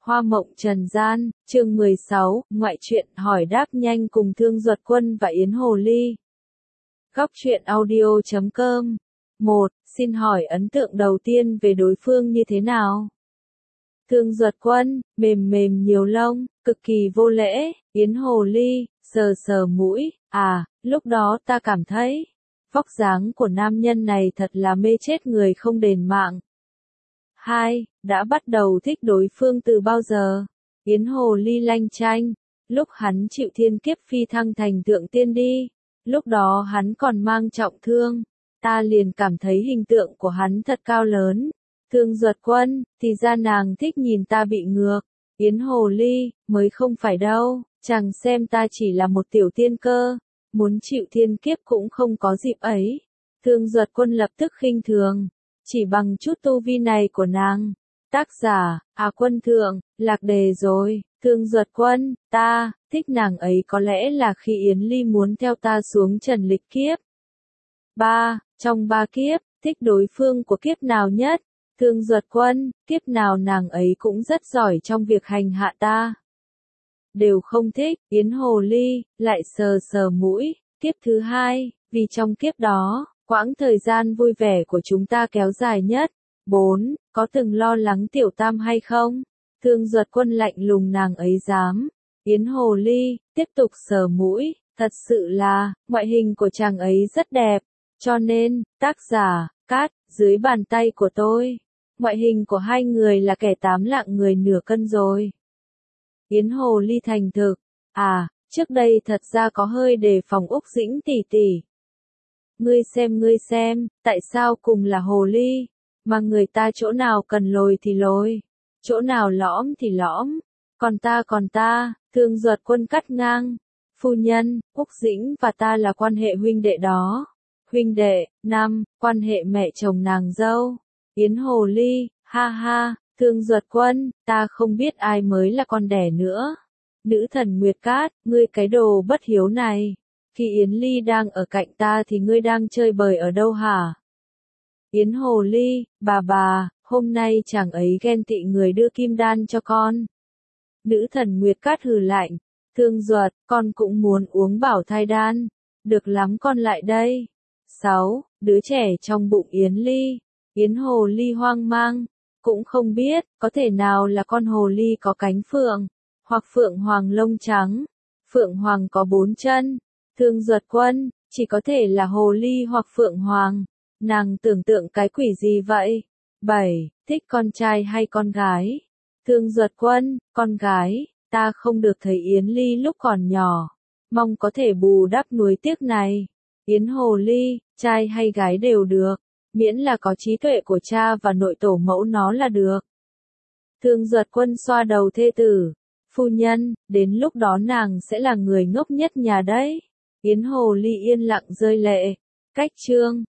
Hoa mộng trần gian, chương 16, ngoại truyện hỏi đáp nhanh cùng Thương Duật Quân và Yến Hồ Ly. Góc truyện audio.com. 1. Xin hỏi ấn tượng đầu tiên về đối phương như thế nào? Thương Duật Quân, mềm mềm nhiều lông, cực kỳ vô lễ. Yến Hồ Ly, sờ sờ mũi, lúc đó ta cảm thấy, vóc dáng của nam nhân này thật là mê chết người không đền mạng. 2. Đã bắt đầu thích đối phương từ bao giờ? Yến Hồ Ly lanh chanh, lúc hắn chịu thiên kiếp phi thăng thành Thượng Tiên đi, lúc đó hắn còn mang trọng thương, ta liền cảm thấy hình tượng của hắn thật cao lớn. Thương Duật Quân, thì ra nàng thích nhìn ta bị ngược. Yến Hồ Ly, mới không phải đâu, chàng xem ta chỉ là một tiểu tiên cơ, muốn chịu thiên kiếp cũng không có dịp ấy. Thương Duật Quân lập tức khinh thường, chỉ bằng chút tu vi này của nàng. Tác giả, Quân Thượng, lạc đề rồi. Thương Duật Quân, ta thích nàng ấy có lẽ là khi Yến Ly muốn theo ta xuống trần lịch kiếp. 3. Trong 3 kiếp, thích đối phương của kiếp nào nhất? Thương Duật Quân, kiếp nào nàng ấy cũng rất giỏi trong việc hành hạ ta. Đều không thích. Yến Hồ Ly, lại sờ sờ mũi, kiếp thứ 2, vì trong kiếp đó, quãng thời gian vui vẻ của chúng ta kéo dài nhất. 4. Có từng lo lắng tiểu tam hay không? Thương Duật Quân lạnh lùng nàng ấy dám. Yến Hồ Ly, tiếp tục sờ mũi, thật sự là, ngoại hình của chàng ấy rất đẹp, cho nên, tác giả, cát, dưới bàn tay của tôi. Ngoại hình của hai người là kẻ 8 lạng người nửa cân rồi. Yến Hồ Ly thành thực, trước đây thật ra có hơi đề phòng Úc Dĩnh tỷ tỷ. Ngươi xem, tại sao cùng là hồ ly, mà người ta chỗ nào cần lồi thì lồi, chỗ nào lõm thì lõm, còn ta, Thương Duật Quân cắt ngang. Phu nhân, Úc Dĩnh và ta là quan hệ huynh đệ đó. Huynh đệ. 5. Quan hệ mẹ chồng nàng dâu. Yến Hồ Ly, ha ha, Thương Duật Quân, ta không biết ai mới là con đẻ nữa. Nữ thần Nguyệt Cát, ngươi cái đồ bất hiếu này. Khi Yến Ly đang ở cạnh ta thì ngươi đang chơi bời ở đâu hả? Yến Hồ Ly, bà, hôm nay chàng ấy ghen tị người đưa kim đan cho con. Nữ thần Nguyệt Cát hừ lạnh, Thương Duật, con cũng muốn uống bảo thai đan. Được lắm, con lại đây. 6. Đứa trẻ trong bụng Yến Ly. Yến Hồ Ly hoang mang, cũng không biết, có thể nào là con hồ ly có cánh phượng, hoặc phượng hoàng lông trắng. Phượng hoàng có 4 chân. Thương Duật Quân, chỉ có thể là hồ ly hoặc phượng hoàng. Nàng tưởng tượng cái quỷ gì vậy? 7. Thích con trai hay con gái? Thương Duật Quân, con gái, ta không được thấy Yến Ly lúc còn nhỏ, mong có thể bù đắp nuối tiếc này. Yến Hồ Ly, trai hay gái đều được, miễn là có trí tuệ của cha và nội tổ mẫu nó là được. Thương Duật Quân xoa đầu thê tử, phu nhân, đến lúc đó nàng sẽ là người ngốc nhất nhà đấy. Yến Hồ Ly yên lặng rơi lệ. Cách chương